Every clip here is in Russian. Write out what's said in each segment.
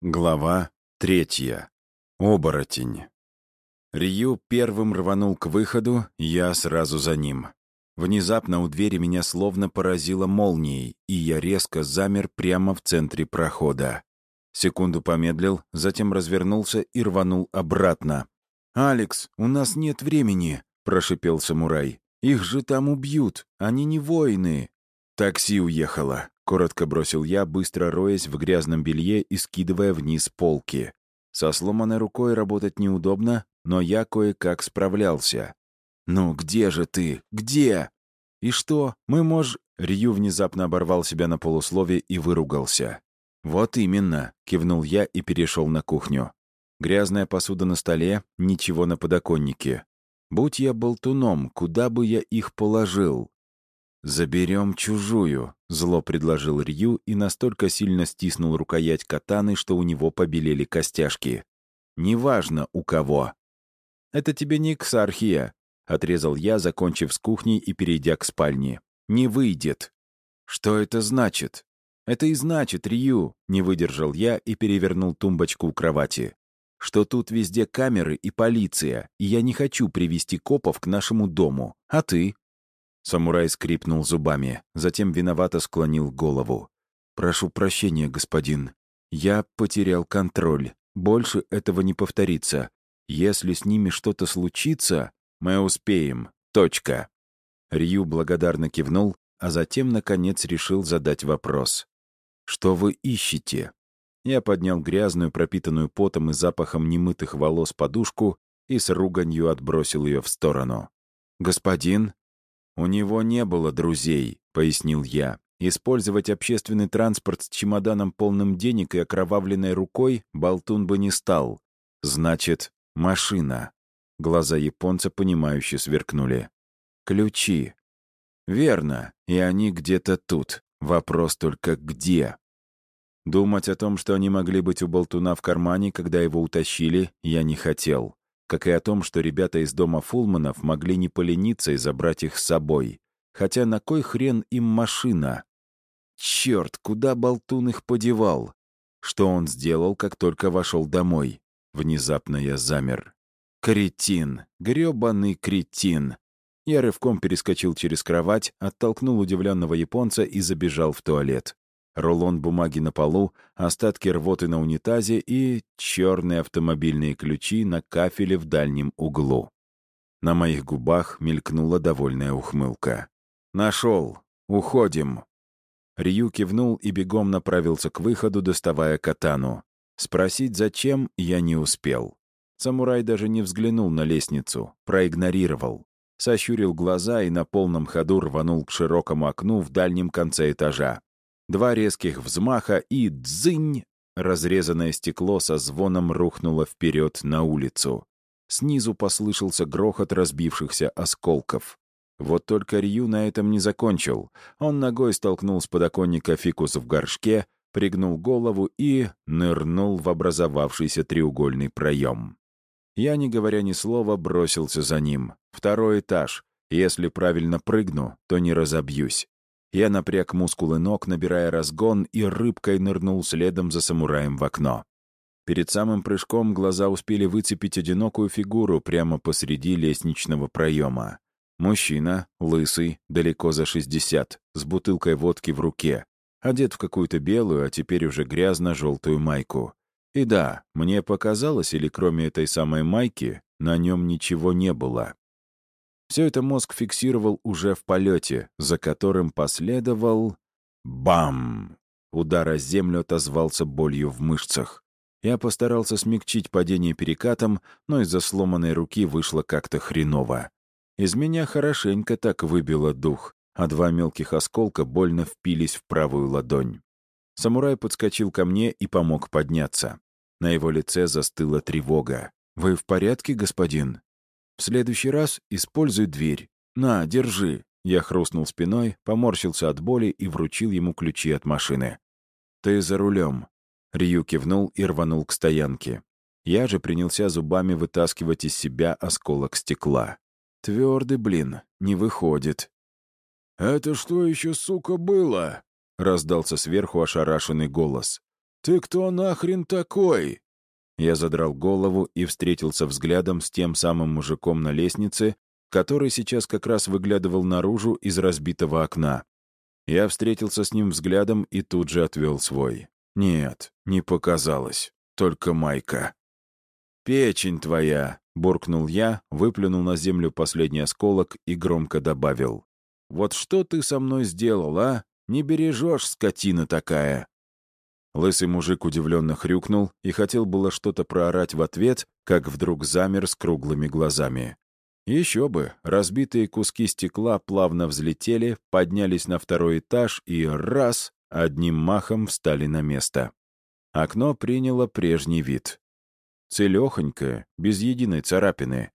Глава 3. Оборотень. Рью первым рванул к выходу, я сразу за ним. Внезапно у двери меня словно поразило молнией, и я резко замер прямо в центре прохода. Секунду помедлил, затем развернулся и рванул обратно. «Алекс, у нас нет времени», — прошипел самурай. «Их же там убьют, они не воины». «Такси уехало», — коротко бросил я, быстро роясь в грязном белье и скидывая вниз полки. Со сломанной рукой работать неудобно, но я кое-как справлялся. «Ну где же ты? Где?» «И что? Рью внезапно оборвал себя на полуслове и выругался. «Вот именно», — кивнул я и перешел на кухню. Грязная посуда на столе, ничего на подоконнике. Будь я болтуном, куда бы я их положил? «Заберем чужую», — зло предложил Рью и настолько сильно стиснул рукоять катаны, что у него побелели костяшки. «Неважно, у кого». «Это тебе не ксархия», — отрезал я, закончив с кухней и перейдя к спальне. «Не выйдет». «Что это значит?» «Это и значит, Рью», — не выдержал я и перевернул тумбочку у кровати. «Что тут везде камеры и полиция, и я не хочу привести копов к нашему дому. А ты?» Самурай скрипнул зубами, затем виновато склонил голову. «Прошу прощения, господин. Я потерял контроль. Больше этого не повторится. Если с ними что-то случится, мы успеем. Точка». Рью благодарно кивнул, а затем, наконец, решил задать вопрос. «Что вы ищете?» Я поднял грязную, пропитанную потом и запахом немытых волос подушку и с руганью отбросил ее в сторону. «Господин?» «У него не было друзей», — пояснил я. «Использовать общественный транспорт с чемоданом полным денег и окровавленной рукой болтун бы не стал. Значит, машина». Глаза японца, понимающе сверкнули. «Ключи». «Верно, и они где-то тут. Вопрос только где?» Думать о том, что они могли быть у болтуна в кармане, когда его утащили, я не хотел. Как и о том, что ребята из дома Фулманов могли не полениться и забрать их с собой. Хотя на кой хрен им машина? Черт, куда болтун их подевал? Что он сделал, как только вошел домой? Внезапно я замер. Кретин, грёбаный кретин. Я рывком перескочил через кровать, оттолкнул удивленного японца и забежал в туалет. Рулон бумаги на полу, остатки рвоты на унитазе и черные автомобильные ключи на кафеле в дальнем углу. На моих губах мелькнула довольная ухмылка. «Нашел! Уходим!» Рью кивнул и бегом направился к выходу, доставая катану. Спросить, зачем, я не успел. Самурай даже не взглянул на лестницу, проигнорировал. Сощурил глаза и на полном ходу рванул к широкому окну в дальнем конце этажа. Два резких взмаха и дзынь! Разрезанное стекло со звоном рухнуло вперед на улицу. Снизу послышался грохот разбившихся осколков. Вот только Рью на этом не закончил. Он ногой столкнул с подоконника фикус в горшке, пригнул голову и нырнул в образовавшийся треугольный проем. Я, не говоря ни слова, бросился за ним. Второй этаж. Если правильно прыгну, то не разобьюсь. Я напряг мускулы ног, набирая разгон, и рыбкой нырнул следом за самураем в окно. Перед самым прыжком глаза успели выцепить одинокую фигуру прямо посреди лестничного проема. Мужчина, лысый, далеко за 60, с бутылкой водки в руке, одет в какую-то белую, а теперь уже грязно-желтую майку. И да, мне показалось, или кроме этой самой майки, на нем ничего не было. Все это мозг фиксировал уже в полете, за которым последовал... Бам! Удар о землю отозвался болью в мышцах. Я постарался смягчить падение перекатом, но из-за сломанной руки вышло как-то хреново. Из меня хорошенько так выбило дух, а два мелких осколка больно впились в правую ладонь. Самурай подскочил ко мне и помог подняться. На его лице застыла тревога. «Вы в порядке, господин?» «В следующий раз используй дверь. На, держи». Я хрустнул спиной, поморщился от боли и вручил ему ключи от машины. «Ты за рулем». Рью кивнул и рванул к стоянке. Я же принялся зубами вытаскивать из себя осколок стекла. Твердый, блин, не выходит. «Это что еще, сука, было?» — раздался сверху ошарашенный голос. «Ты кто нахрен такой?» Я задрал голову и встретился взглядом с тем самым мужиком на лестнице, который сейчас как раз выглядывал наружу из разбитого окна. Я встретился с ним взглядом и тут же отвел свой. Нет, не показалось. Только майка. «Печень твоя!» — буркнул я, выплюнул на землю последний осколок и громко добавил. «Вот что ты со мной сделал, а? Не бережешь, скотина такая!» Лысый мужик удивленно хрюкнул и хотел было что-то проорать в ответ, как вдруг замер с круглыми глазами. Еще бы, разбитые куски стекла плавно взлетели, поднялись на второй этаж и раз, одним махом встали на место. Окно приняло прежний вид. Целехонькое, без единой царапины.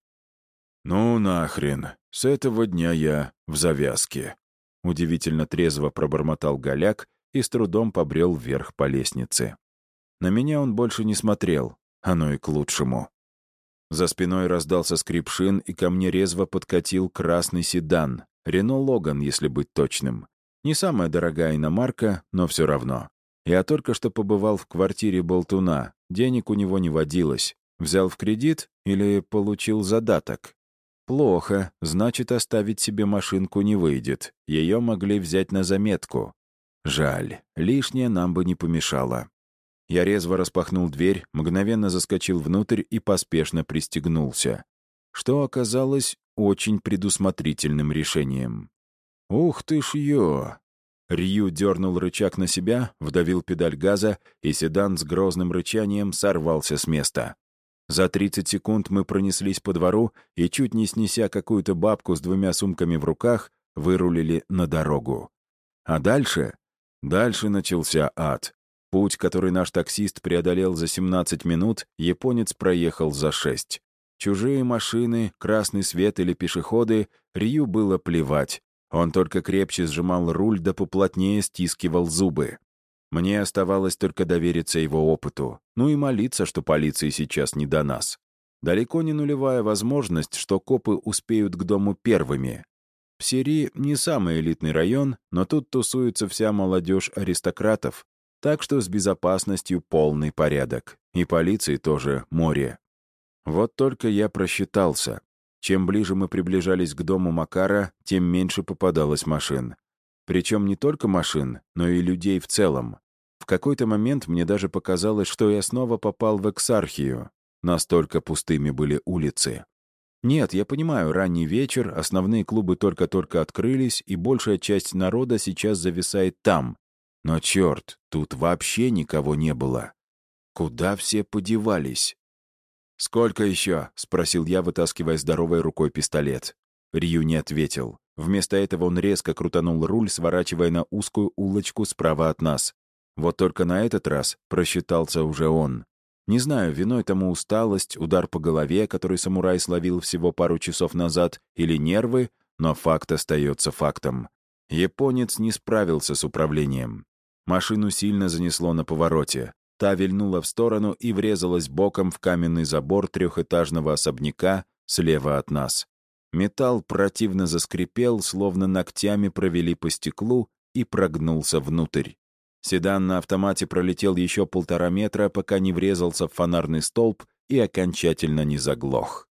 «Ну нахрен, с этого дня я в завязке», — удивительно трезво пробормотал голяк и с трудом побрел вверх по лестнице. На меня он больше не смотрел, оно и к лучшему. За спиной раздался скрип шин, и ко мне резво подкатил красный седан. Рено Логан, если быть точным. Не самая дорогая иномарка, но все равно. Я только что побывал в квартире болтуна. Денег у него не водилось. Взял в кредит или получил задаток? Плохо, значит, оставить себе машинку не выйдет. Ее могли взять на заметку. Жаль, лишнее нам бы не помешало. Я резво распахнул дверь, мгновенно заскочил внутрь и поспешно пристегнулся, что оказалось очень предусмотрительным решением. «Ух ты ж ё!» Рью дернул рычаг на себя, вдавил педаль газа, и седан с грозным рычанием сорвался с места. За 30 секунд мы пронеслись по двору и, чуть не снеся какую-то бабку с 2 сумками в руках, вырулили на дорогу. А дальше? Дальше начался ад. Путь, который наш таксист преодолел за 17 минут, японец проехал за 6. Чужие машины, красный свет или пешеходы, Рью было плевать. Он только крепче сжимал руль да поплотнее стискивал зубы. Мне оставалось только довериться его опыту, ну и молиться, что полиции сейчас не до нас. Далеко не нулевая возможность, что копы успеют к дому первыми. Псери — не самый элитный район, но тут тусуется вся молодежь аристократов, так что с безопасностью полный порядок. И полиции тоже море. Вот только я просчитался. Чем ближе мы приближались к дому Макара, тем меньше попадалось машин. Причем не только машин, но и людей в целом. В какой-то момент мне даже показалось, что я снова попал в Эксархию. Настолько пустыми были улицы. Нет, я понимаю, ранний вечер, основные клубы только-только открылись, и большая часть народа сейчас зависает там. Но черт, тут вообще никого не было. Куда все подевались? «Сколько еще?» — спросил я, вытаскивая здоровой рукой пистолет. Рью не ответил. Вместо этого он резко крутанул руль, сворачивая на узкую улочку справа от нас. Вот только на этот раз просчитался уже он. Не знаю, виной тому усталость, удар по голове, который самурай словил всего пару часов назад, или нервы, но факт остается фактом. Японец не справился с управлением. Машину сильно занесло на повороте. Та вильнула в сторону и врезалась боком в каменный забор трехэтажного особняка слева от нас. Металл противно заскрипел, словно ногтями провели по стеклу, и прогнулся внутрь. Седан на автомате пролетел еще 1,5 метра, пока не врезался в фонарный столб и окончательно не заглох.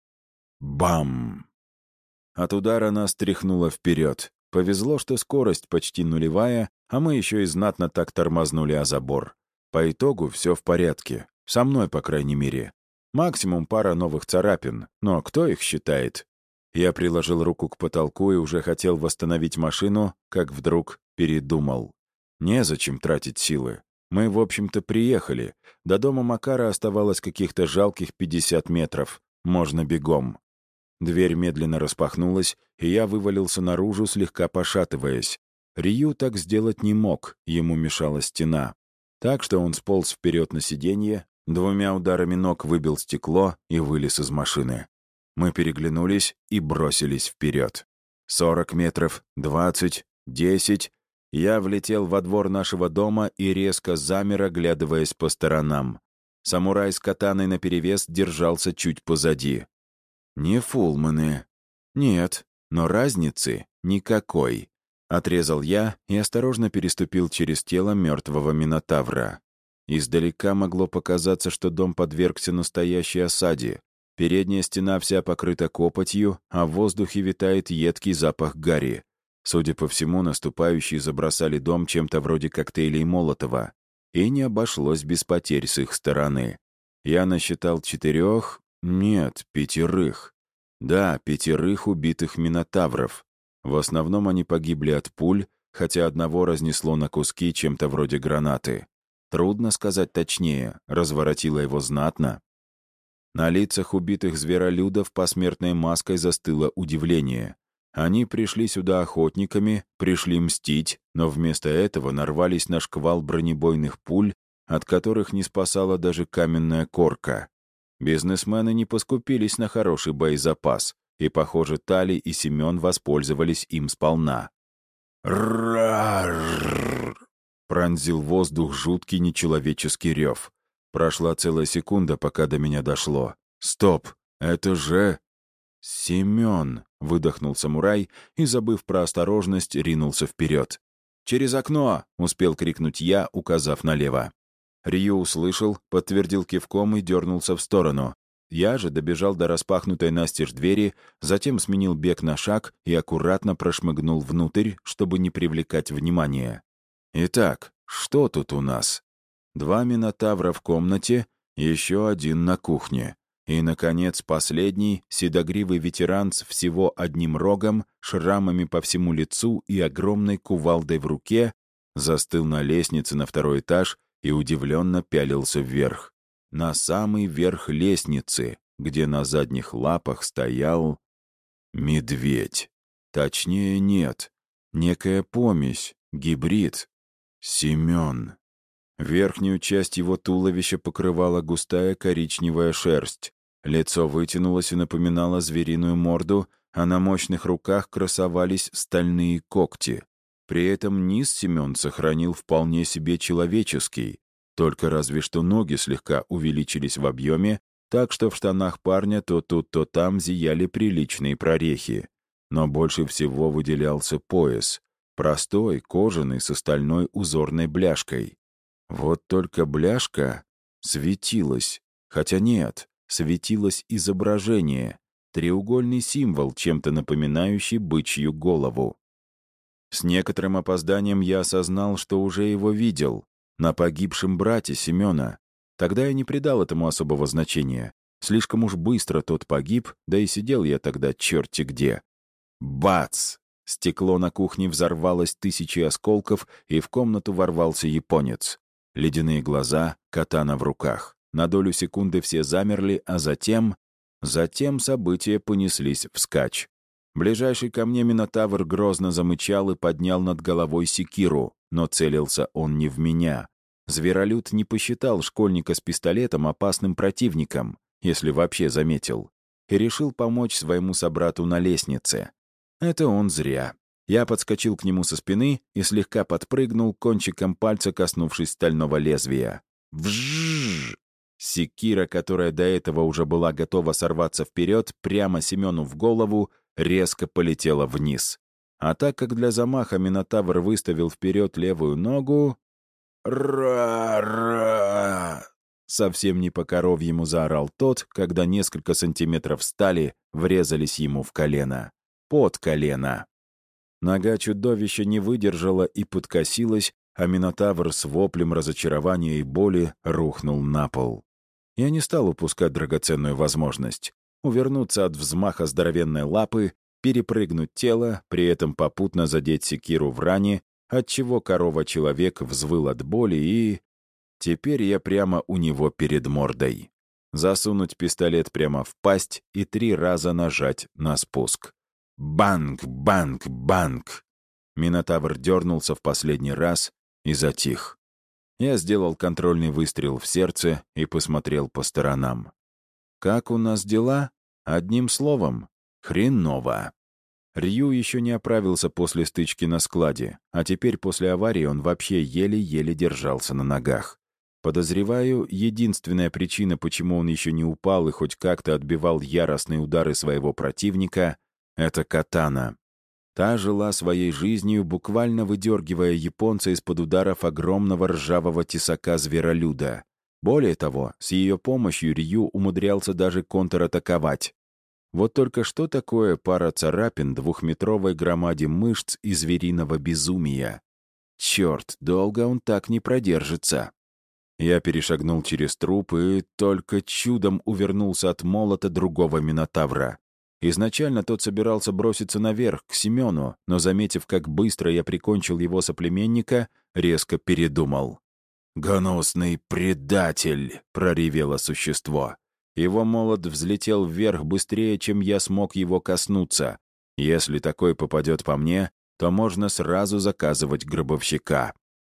Бам! От удара нас тряхнуло вперед. Повезло, что скорость почти нулевая, а мы еще и знатно так тормознули о забор. По итогу все в порядке. Со мной, по крайней мере. Максимум пара новых царапин, но кто их считает? Я приложил руку к потолку и уже хотел восстановить машину, как вдруг передумал. Незачем тратить силы. Мы, в общем-то, приехали. До дома Макара оставалось каких-то жалких 50 метров. Можно бегом. Дверь медленно распахнулась, и я вывалился наружу, слегка пошатываясь. Рью так сделать не мог, ему мешала стена. Так что он сполз вперед на сиденье, 2 ударами ног выбил стекло и вылез из машины. Мы переглянулись и бросились вперед. 40 метров, 20, 10. Я влетел во двор нашего дома и резко замер, оглядываясь по сторонам. Самурай с катаной наперевес держался чуть позади. Не фулманы. Нет, но разницы никакой. Отрезал я и осторожно переступил через тело мертвого минотавра. Издалека могло показаться, что дом подвергся настоящей осаде. Передняя стена вся покрыта копотью, а в воздухе витает едкий запах гари. Судя по всему, наступающие забросали дом чем-то вроде коктейлей Молотова. И не обошлось без потерь с их стороны. Я насчитал 4, нет, 5. Да, 5 убитых минотавров. В основном они погибли от пуль, хотя одного разнесло на куски чем-то вроде гранаты. Трудно сказать точнее, разворотило его знатно. На лицах убитых зверолюдов посмертной маской застыло удивление. Они пришли сюда охотниками, пришли мстить, но вместо этого нарвались на шквал бронебойных пуль, от которых не спасала даже каменная корка. Бизнесмены не поскупились на хороший боезапас, и, похоже, Тали и Семен воспользовались им сполна. «Ра-р-р-р!» Пронзил воздух жуткий нечеловеческий рев. Прошла целая секунда, пока до меня дошло. «Стоп! Это же...» «Семен!» — выдохнул самурай и, забыв про осторожность, ринулся вперед. «Через окно!» — успел крикнуть я, указав налево. Рью услышал, подтвердил кивком и дернулся в сторону. Я же добежал до распахнутой настежь двери, затем сменил бег на шаг и аккуратно прошмыгнул внутрь, чтобы не привлекать внимания. Итак, что тут у нас? 2 минотавра в комнате, еще 1 на кухне. И, наконец, последний, седогривый ветеран с всего одним рогом, шрамами по всему лицу и огромной кувалдой в руке, застыл на лестнице на 2-й этаж и удивленно пялился вверх. На самый верх лестницы, где на задних лапах стоял медведь. Точнее, нет. Некая помесь, гибрид. Семен. Верхнюю часть его туловища покрывала густая коричневая шерсть. Лицо вытянулось и напоминало звериную морду, а на мощных руках красовались стальные когти. При этом низ Семен сохранил вполне себе человеческий, только разве что ноги слегка увеличились в объеме, так что в штанах парня то тут, то там зияли приличные прорехи. Но больше всего выделялся пояс. Простой, кожаный, с остальной узорной бляшкой. Вот только бляшка светилась. Хотя нет, светилось изображение. Треугольный символ, чем-то напоминающий бычью голову. С некоторым опозданием я осознал, что уже его видел. На погибшем брате Семена. Тогда я не придал этому особого значения. Слишком уж быстро тот погиб, да и сидел я тогда черти где. Бац! Стекло на кухне взорвалось 1000 осколков, и в комнату ворвался японец. Ледяные глаза, катана в руках. На долю секунды все замерли, а затем события понеслись вскачь. Ближайший ко мне минотавр грозно замычал и поднял над головой секиру, но целился он не в меня. Зверолюд не посчитал школьника с пистолетом опасным противником, если вообще заметил, и решил помочь своему собрату на лестнице. Это он зря. Я подскочил к нему со спины и слегка подпрыгнул, кончиком пальца коснувшись стального лезвия. Вжжж! Секира, которая до этого уже была готова сорваться вперед, прямо Семену в голову, резко полетела вниз. А так как для замаха Минотавр выставил вперед левую ногу... «Ра-ра!» Совсем не по-коровьему заорал тот, когда несколько сантиметров стали врезались ему в колено. Под колено. Нога чудовища не выдержала и подкосилась, а Минотавр с воплем разочарования и боли рухнул на пол. Я не стал упускать драгоценную возможность. Увернуться от взмаха здоровенной лапы, перепрыгнуть тело, при этом попутно задеть секиру в ране, отчего корова-человек взвыл от боли и... Теперь я прямо у него перед мордой. Засунуть пистолет прямо в пасть и 3 раза нажать на спуск. Банг, банг, банг! Минотавр дернулся в последний раз и затих. Я сделал контрольный выстрел в сердце и посмотрел по сторонам. Как у нас дела? Одним словом, хреново. Рью еще не оправился после стычки на складе, а теперь после аварии он вообще еле-еле держался на ногах. Подозреваю, единственная причина, почему он еще не упал и хоть как-то отбивал яростные удары своего противника — это катана. Та жила своей жизнью, буквально выдергивая японца из-под ударов огромного ржавого тесака зверолюда. Более того, с ее помощью Рью умудрялся даже контратаковать. Вот только что такое пара царапин двухметровой громаде мышц и звериного безумия? Черт, долго он так не продержится. Я перешагнул через труп и только чудом увернулся от молота другого минотавра. Изначально тот собирался броситься наверх, к Семену, но, заметив, как быстро я прикончил его соплеменника, резко передумал. «Гнусный предатель!» — проревело существо. Его молот взлетел вверх быстрее, чем я смог его коснуться. Если такой попадет по мне, то можно сразу заказывать гробовщика.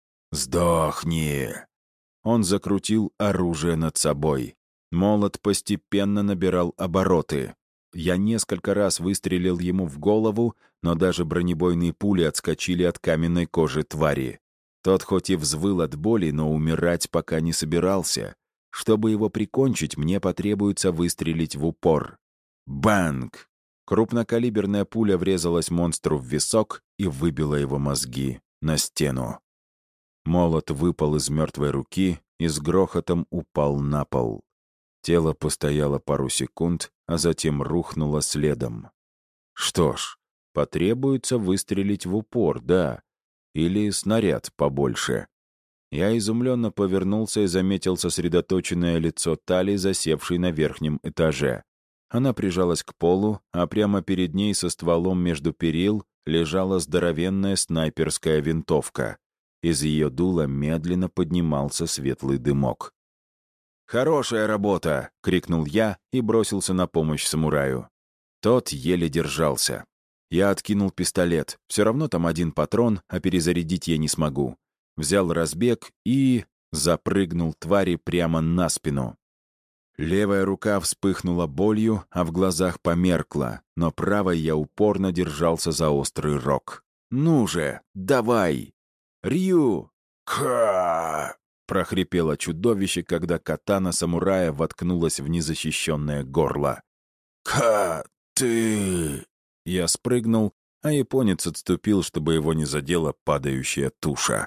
«Сдохни!» Он закрутил оружие над собой. Молот постепенно набирал обороты. Я несколько раз выстрелил ему в голову, но даже бронебойные пули отскочили от каменной кожи твари. Тот хоть и взвыл от боли, но умирать пока не собирался. Чтобы его прикончить, мне потребуется выстрелить в упор. Банг! Крупнокалиберная пуля врезалась монстру в висок и выбила его мозги на стену. Молот выпал из мертвой руки и с грохотом упал на пол. Тело постояло пару секунд, а затем рухнуло следом. Что ж, потребуется выстрелить в упор, да. Или снаряд побольше. Я изумленно повернулся и заметил сосредоточенное лицо Тали, засевшей на верхнем этаже. Она прижалась к полу, а прямо перед ней со стволом между перил лежала здоровенная снайперская винтовка. Из ее дула медленно поднимался светлый дымок. «Хорошая работа!» — крикнул я и бросился на помощь самураю. Тот еле держался. Я откинул пистолет. Все равно там один патрон, а перезарядить я не смогу. Взял разбег и запрыгнул твари прямо на спину. Левая рука вспыхнула болью, а в глазах померкла, но правой я упорно держался за острый рог. «Ну же, давай!» «Рью!» «Ка!» — прохрипело чудовище, когда катана самурая воткнулась в незащищенное горло. «Ка! Ты!» Я спрыгнул, а японец отступил, чтобы его не задела падающая туша.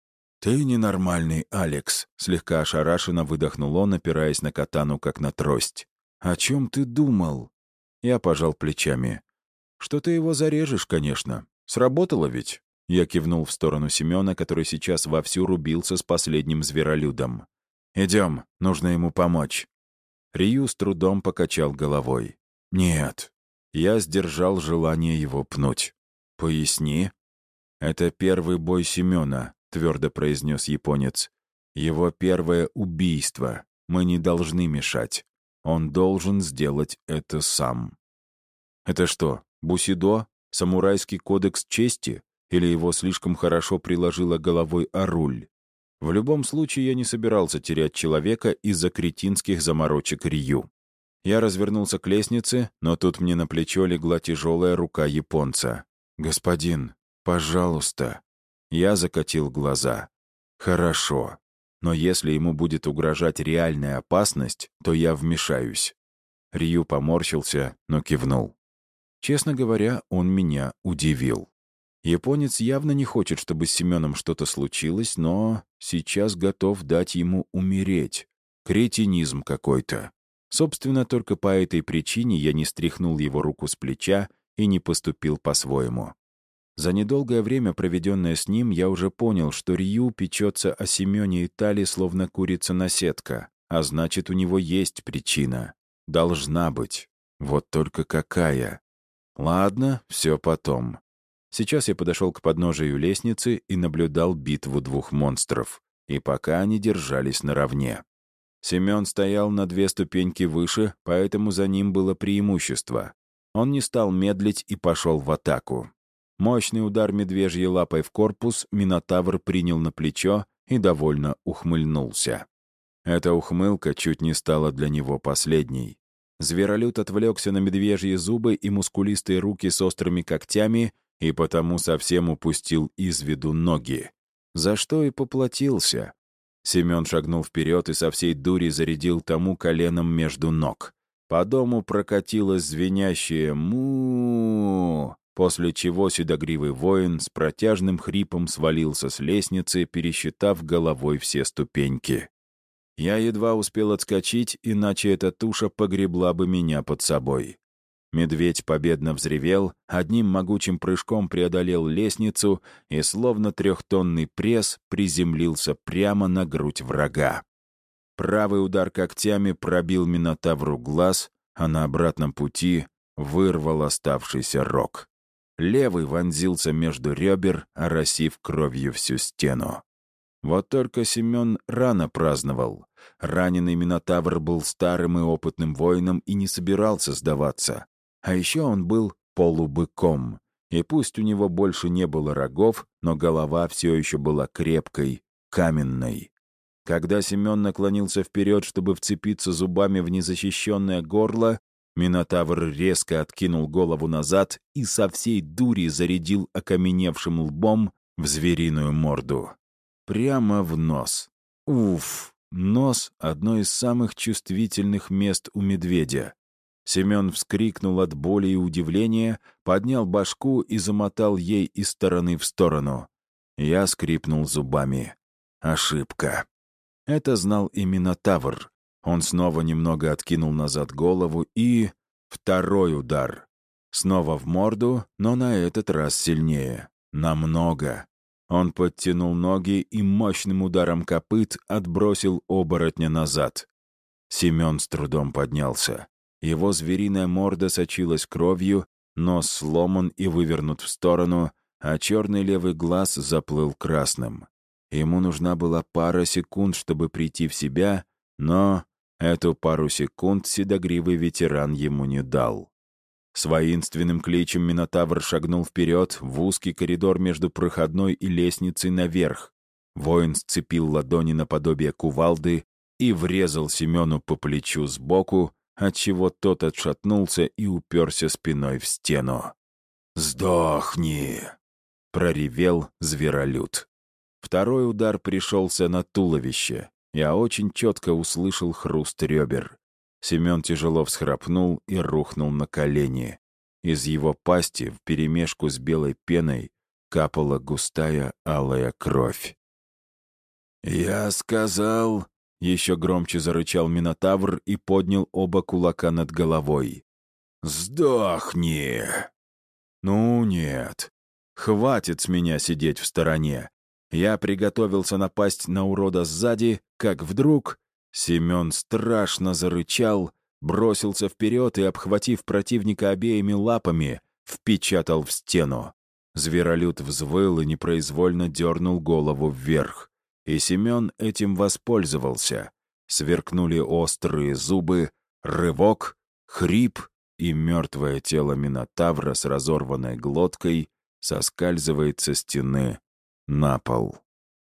«Ты ненормальный, Алекс», — слегка ошарашенно выдохнул он, опираясь на катану, как на трость. «О чем ты думал?» Я пожал плечами. «Что ты его зарежешь, конечно. Сработало ведь?» Я кивнул в сторону Семена, который сейчас вовсю рубился с последним зверолюдом. «Идем, нужно ему помочь». Рью с трудом покачал головой. «Нет». Я сдержал желание его пнуть. «Поясни». «Это первый бой Семена», — твердо произнес японец. «Его первое убийство. Мы не должны мешать. Он должен сделать это сам». «Это что, бусидо? Самурайский кодекс чести? Или его слишком хорошо приложила головой Аруль? В любом случае, я не собирался терять человека из-за кретинских заморочек Рью. Я развернулся к лестнице, но тут мне на плечо легла тяжелая рука японца. «Господин, пожалуйста». Я закатил глаза. «Хорошо. Но если ему будет угрожать реальная опасность, то я вмешаюсь». Рью поморщился, но кивнул. Честно говоря, он меня удивил. Японец явно не хочет, чтобы с Семеном что-то случилось, но сейчас готов дать ему умереть. Кретинизм какой-то. Собственно, только по этой причине я не стряхнул его руку с плеча и не поступил по-своему. За недолгое время, проведенное с ним, я уже понял, что Рью печется о Семене и Тали словно курица-наседка, а значит, у него есть причина. Должна быть. Вот только какая? Ладно, все потом. Сейчас я подошел к подножию лестницы и наблюдал битву двух монстров. И пока они держались наравне. Семен стоял на 2 ступеньки выше, поэтому за ним было преимущество. Он не стал медлить и пошел в атаку. Мощный удар медвежьей лапой в корпус Минотавр принял на плечо и довольно ухмыльнулся. Эта ухмылка чуть не стала для него последней. Зверолюд отвлекся на медвежьи зубы и мускулистые руки с острыми когтями и потому совсем упустил из виду ноги. За что и поплатился. Семен шагнул вперед и со всей дури зарядил тому коленом между ног. По дому прокатилось звенящее «му». после чего седогривый воин с протяжным хрипом свалился с лестницы, пересчитав головой все ступеньки. Я едва успел отскочить, иначе эта туша погребла бы меня под собой. Медведь победно взревел, одним могучим прыжком преодолел лестницу и, словно трехтонный пресс, приземлился прямо на грудь врага. Правый удар когтями пробил Минотавру глаз, а на обратном пути вырвал оставшийся рог. Левый вонзился между ребер, оросив кровью всю стену. Вот только Семен рано праздновал. Раненый Минотавр был старым и опытным воином и не собирался сдаваться. А еще он был полубыком. И пусть у него больше не было рогов, но голова все еще была крепкой, каменной. Когда Семен наклонился вперед, чтобы вцепиться зубами в незащищенное горло, Минотавр резко откинул голову назад и со всей дури зарядил окаменевшим лбом в звериную морду. Прямо в нос. Уф! Нос — одно из самых чувствительных мест у медведя. Семен вскрикнул от боли и удивления, поднял башку и замотал ей из стороны в сторону. Я скрипнул зубами. Ошибка. Это знал и Минотавр. Он снова немного откинул назад голову и... Второй удар. Снова в морду, но на этот раз сильнее. Намного. Он подтянул ноги и мощным ударом копыт отбросил оборотня назад. Семен с трудом поднялся. Его звериная морда сочилась кровью, нос сломан и вывернут в сторону, а черный левый глаз заплыл красным. Ему нужна была пара секунд, чтобы прийти в себя, но эту пару секунд седогривый ветеран ему не дал. С воинственным кличем Минотавр шагнул вперед в узкий коридор между проходной и лестницей наверх. Воин сцепил ладони наподобие кувалды и врезал Семену по плечу сбоку, отчего тот отшатнулся и уперся спиной в стену. «Сдохни!» — проревел зверолюд. Второй удар пришелся на туловище. Я очень четко услышал хруст ребер. Семен тяжело всхрапнул и рухнул на колени. Из его пасти вперемешку с белой пеной капала густая алая кровь. «Я сказал...» — еще громче зарычал Минотавр и поднял оба кулака над головой. «Сдохни!» «Ну нет. Хватит с меня сидеть в стороне. Я приготовился напасть на урода сзади, как вдруг... Семен страшно зарычал, бросился вперед и, обхватив противника обеими лапами, впечатал в стену. Зверолюд взвыл и непроизвольно дернул голову вверх. И Семен этим воспользовался. Сверкнули острые зубы, рывок, хрип, и мертвое тело Минотавра с разорванной глоткой соскальзывает со стены на пол.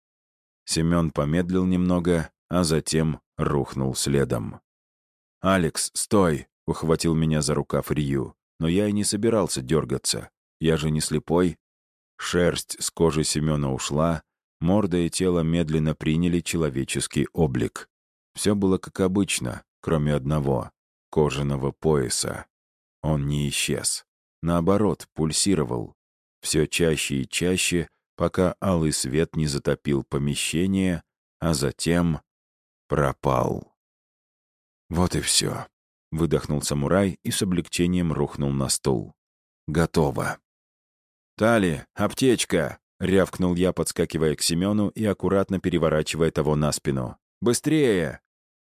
Семен помедлил немного, а затем рухнул следом. «Алекс, стой!» — ухватил меня за рукав Рью. Но я и не собирался дергаться. Я же не слепой. Шерсть с кожи Семена ушла, морда и тело медленно приняли человеческий облик. Все было как обычно, кроме одного — кожаного пояса. Он не исчез. Наоборот, пульсировал. Все чаще и чаще, пока алый свет не затопил помещение, а затем пропал. «Вот и все», — выдохнул самурай и с облегчением рухнул на стул. «Готово». «Тали, аптечка!» — рявкнул я, подскакивая к Семену и аккуратно переворачивая того на спину. «Быстрее!»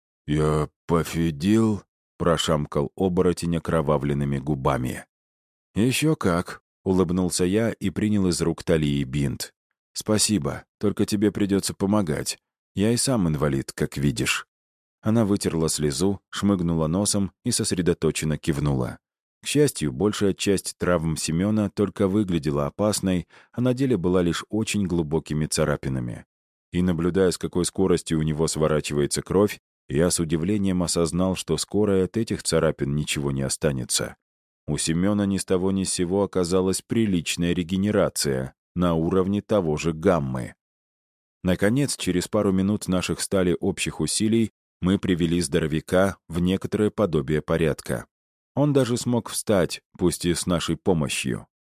«Я пофидил?» — прошамкал оборотень окровавленными губами. «Еще как!» — улыбнулся я и принял из рук Талии бинт. «Спасибо, только тебе придется помогать. Я и сам инвалид, как видишь». Она вытерла слезу, шмыгнула носом и сосредоточенно кивнула. К счастью, большая часть травм Семена только выглядела опасной, а на деле была лишь очень глубокими царапинами. И, наблюдая, с какой скоростью у него сворачивается кровь, я с удивлением осознал, что скоро от этих царапин ничего не останется. У Семена ни с того ни с сего оказалась приличная регенерация на уровне того же гаммы. Наконец, через пару минут наших стали общих усилий, мы привели здоровяка в некоторое подобие порядка. Он даже смог встать, пусть и с нашей помощью.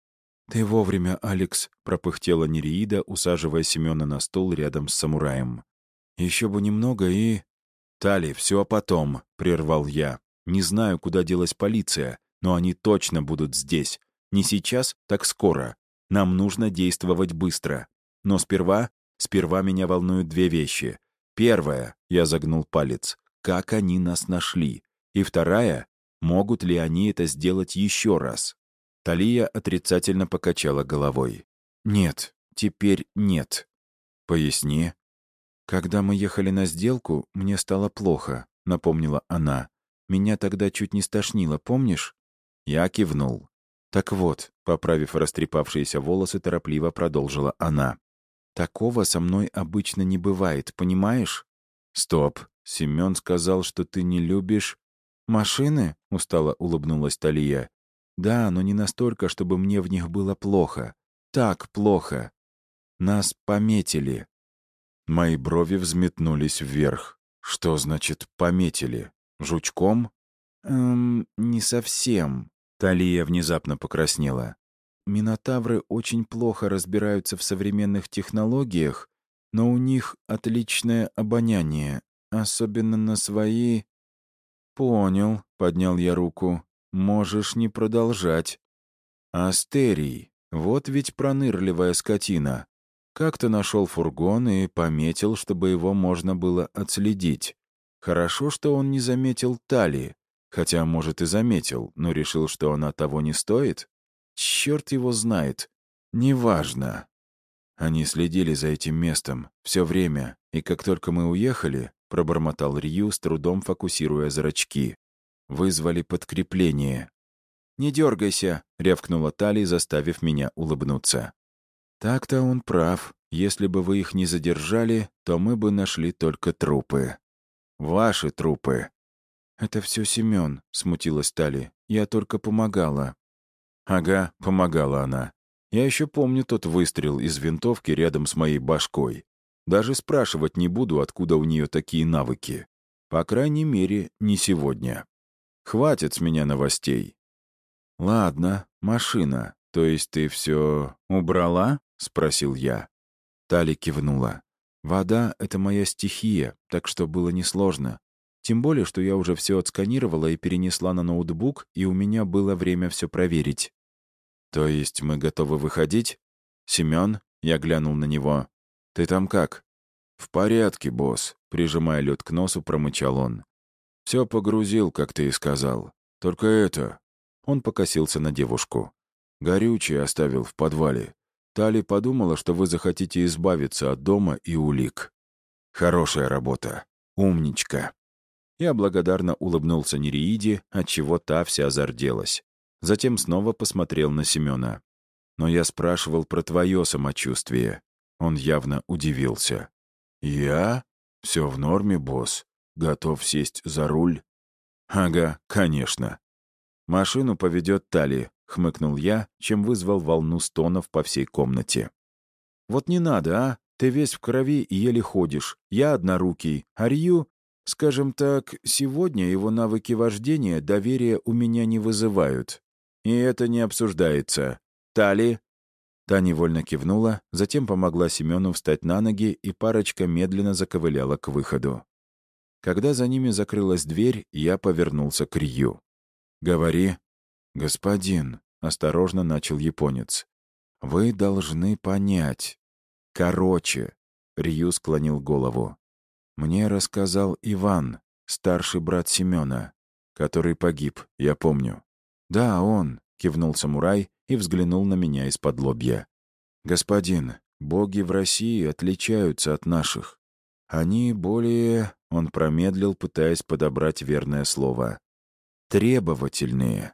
«Ты вовремя, Алекс», — пропыхтела Нереида, усаживая Семена на стол рядом с самураем. «Еще бы немного и...» «Тали, все потом», — прервал я. «Не знаю, куда делась полиция, но они точно будут здесь. Не сейчас, так скоро. Нам нужно действовать быстро. Но сперва меня волнуют две вещи. Первая, — я загнул палец, — как они нас нашли. И вторая, — могут ли они это сделать еще раз?» Талия отрицательно покачала головой. «Нет, теперь нет». «Поясни». «Когда мы ехали на сделку, мне стало плохо», — напомнила она. «Меня тогда чуть не стошнило, помнишь?» Я кивнул. «Так вот», — поправив растрепавшиеся волосы, торопливо продолжила она. «Такого со мной обычно не бывает, понимаешь?» «Стоп. Семен сказал, что ты не любишь...» «Машины?» — устало улыбнулась Талия. «Да, но не настолько, чтобы мне в них было плохо. Так плохо. Нас пометили». Мои брови взметнулись вверх. «Что значит «пометили»? Жучком?» Не совсем». Талия внезапно покраснела. «Минотавры очень плохо разбираются в современных технологиях, но у них отличное обоняние, особенно на свои...» «Понял», — поднял я руку. «Можешь не продолжать». «Астерий, вот ведь пронырливая скотина. Как-то нашел фургон и пометил, чтобы его можно было отследить. Хорошо, что он не заметил Тали, хотя, может, и заметил, но решил, что она того не стоит. Черт его знает. Неважно». Они следили за этим местом все время, и как только мы уехали, пробормотал Рью, с трудом фокусируя зрачки. Вызвали подкрепление. «Не дергайся», — рявкнула Тали, заставив меня улыбнуться. «Так-то он прав. Если бы вы их не задержали, то мы бы нашли только трупы. Ваши трупы». «Это все Семен», — смутилась Тали. «Я только помогала». «Ага, помогала она. Я еще помню тот выстрел из винтовки рядом с моей башкой. Даже спрашивать не буду, откуда у нее такие навыки. По крайней мере, не сегодня. Хватит с меня новостей». «Ладно, машина. То есть ты все убрала?» — спросил я. Тали кивнула. «Вода — это моя стихия, так что было несложно. Тем более, что я уже все отсканировала и перенесла на ноутбук, и у меня было время все проверить». «То есть мы готовы выходить?» «Семен?» — я глянул на него. «Ты там как?» «В порядке, босс», — прижимая лед к носу, промычал он. «Все погрузил, как ты и сказал. Только это...» Он покосился на девушку. «Горючее оставил в подвале. Тали подумала, что вы захотите избавиться от дома и улик». «Хорошая работа. Умничка». Я благодарно улыбнулся Нереиде, отчего та вся зарделась. Затем снова посмотрел на Семена. «Но я спрашивал про твое самочувствие». Он явно удивился. «Я? Все в норме, босс. Готов сесть за руль?» «Ага, конечно». «Машину поведет Тали», — хмыкнул я, чем вызвал волну стонов по всей комнате. «Вот не надо, а? Ты весь в крови и еле ходишь. Я однорукий. А Рью, скажем так, сегодня его навыки вождения доверия у меня не вызывают. И это не обсуждается. Тали?» Та невольно кивнула, затем помогла Семену встать на ноги, и парочка медленно заковыляла к выходу. Когда за ними закрылась дверь, я повернулся к Рью. «Говори». «Господин», — осторожно начал японец, — «вы должны понять. Короче», — Рью склонил голову, — «мне рассказал Иван, старший брат Семена, который погиб, я помню». «Да, он», — кивнул самурай и взглянул на меня из-под лобья. «Господин, боги в России отличаются от наших. Они более...» — он промедлил, пытаясь подобрать верное слово. «Требовательные.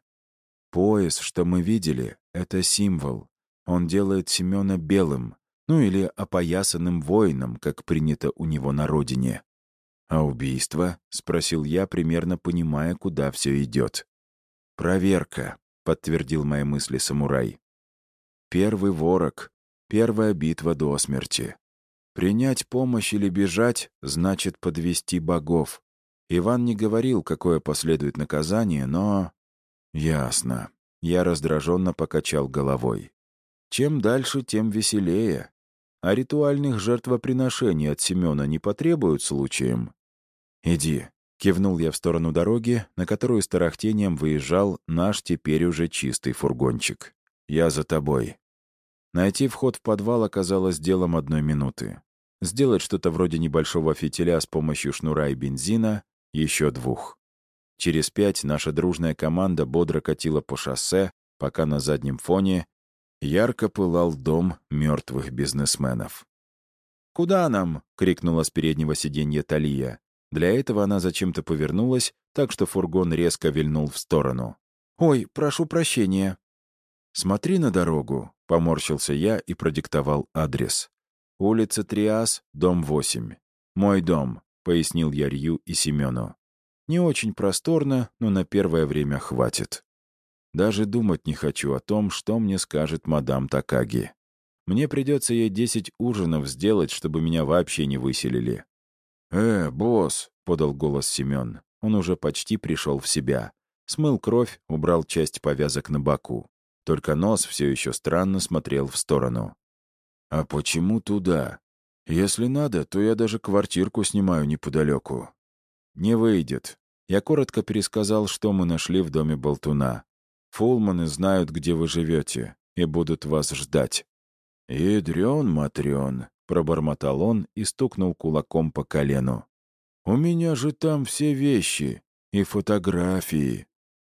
Пояс, что мы видели, — это символ. Он делает Семена белым, ну или опоясанным воином, как принято у него на родине». «А убийство?» — спросил я, примерно понимая, куда все идет. «Проверка», — подтвердил мои мысли самурай. «Первый ворог, первая битва до смерти. Принять помощь или бежать — значит подвести богов. Иван не говорил, какое последует наказание, но...» «Ясно». Я раздраженно покачал головой. Чем дальше, тем веселее. А ритуальных жертвоприношений от Семена не потребуют случаем? «Иди», — кивнул я в сторону дороги, на которую с тарахтением выезжал наш теперь уже чистый фургончик. «Я за тобой». Найти вход в подвал оказалось делом 1 минуты. Сделать что-то вроде небольшого фитиля с помощью шнура и бензина — еще 2. Через 5 наша дружная команда бодро катила по шоссе, пока на заднем фоне ярко пылал дом мертвых бизнесменов. «Куда нам?» — крикнула с переднего сиденья Талия. Для этого она зачем-то повернулась, так что фургон резко вильнул в сторону. «Ой, прошу прощения». «Смотри на дорогу», — поморщился я и продиктовал адрес. «Улица Триас, дом 8. Мой дом», — пояснил я Рью и Семену. «Не очень просторно, но на первое время хватит. Даже думать не хочу о том, что мне скажет мадам Такаги. Мне придется ей 10 ужинов сделать, чтобы меня вообще не выселили». Босс», — подал голос Семен. Он уже почти пришел в себя. Смыл кровь, убрал часть повязок на боку. Только нос все еще странно смотрел в сторону. «А почему туда? Если надо, то я даже квартирку снимаю неподалеку». «Не выйдет». Я коротко пересказал, что мы нашли в доме болтуна. «Фулманы знают, где вы живете, и будут вас ждать». «Ядрен-матрен», — пробормотал он и стукнул кулаком по колену. «У меня же там все вещи и фотографии».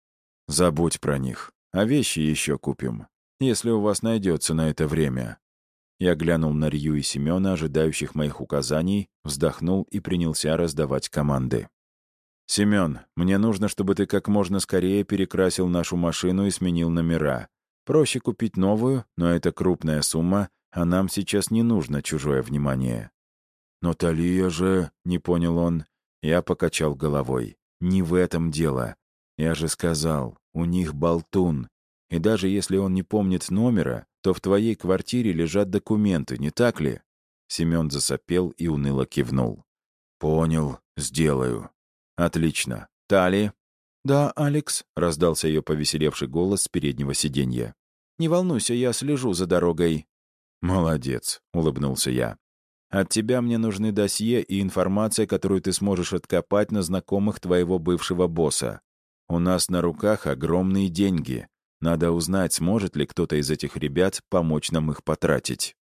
«Забудь про них. А вещи еще купим, если у вас найдется на это время». Я глянул на Рью и Семена, ожидающих моих указаний, вздохнул и принялся раздавать команды. «Семен, мне нужно, чтобы ты как можно скорее перекрасил нашу машину и сменил номера. Проще купить новую, но это крупная сумма, а нам сейчас не нужно чужое внимание». «Но Талия же...» — не понял он. Я покачал головой. «Не в этом дело. Я же сказал, у них болтун. И даже если он не помнит номера, то в твоей квартире лежат документы, не так ли?» Семен засопел и уныло кивнул. «Понял, сделаю». «Отлично. Тали?» «Да, Алекс», — раздался ее повеселевший голос с переднего сиденья. «Не волнуйся, я слежу за дорогой». «Молодец», — улыбнулся я. «От тебя мне нужны досье и информация, которую ты сможешь откопать на знакомых твоего бывшего босса. У нас на руках огромные деньги. Надо узнать, сможет ли кто-то из этих ребят помочь нам их потратить».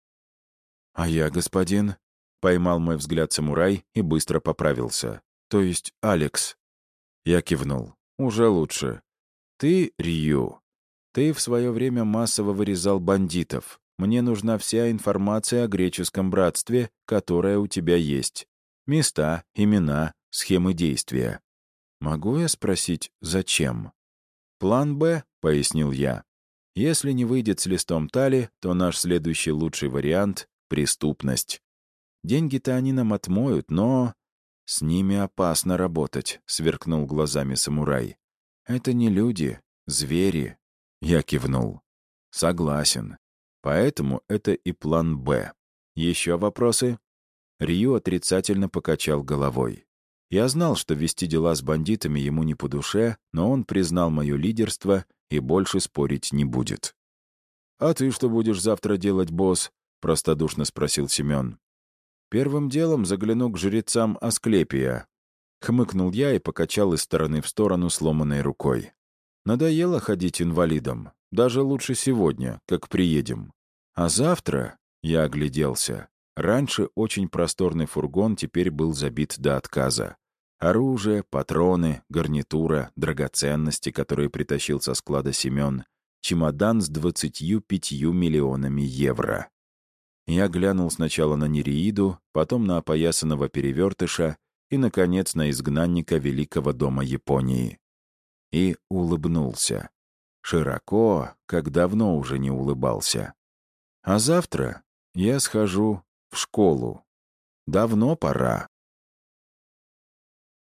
«А я, господин?» — поймал мой взгляд самурай и быстро поправился. «То есть Алекс?» Я кивнул. «Уже лучше. Ты, Рью, ты в свое время массово вырезал бандитов. Мне нужна вся информация о греческом братстве, которая у тебя есть. Места, имена, схемы действия. Могу я спросить, зачем?» «План «Б», — пояснил я. «Если не выйдет с листом Тали, то наш следующий лучший вариант — преступность. Деньги-то они нам отмоют, но...» «С ними опасно работать», — сверкнул глазами самурай. «Это не люди, звери». Я кивнул. «Согласен. Поэтому это и план «Б». Еще вопросы?» Рью отрицательно покачал головой. Я знал, что вести дела с бандитами ему не по душе, но он признал мое лидерство и больше спорить не будет. «А ты что будешь завтра делать, босс?» — простодушно спросил Семен. «Первым делом загляну к жрецам Асклепия». Хмыкнул я и покачал из стороны в сторону сломанной рукой. «Надоело ходить инвалидом. Даже лучше сегодня, как приедем. А завтра...» — я огляделся. Раньше очень просторный фургон теперь был забит до отказа. Оружие, патроны, гарнитура, драгоценности, которые притащил со склада Семен, чемодан с 25 миллионами евро. Я глянул сначала на Нереиду, потом на опоясанного перевертыша и, наконец, на изгнанника Великого дома Японии. И улыбнулся. Широко, как давно уже не улыбался. А завтра я схожу в школу. Давно пора.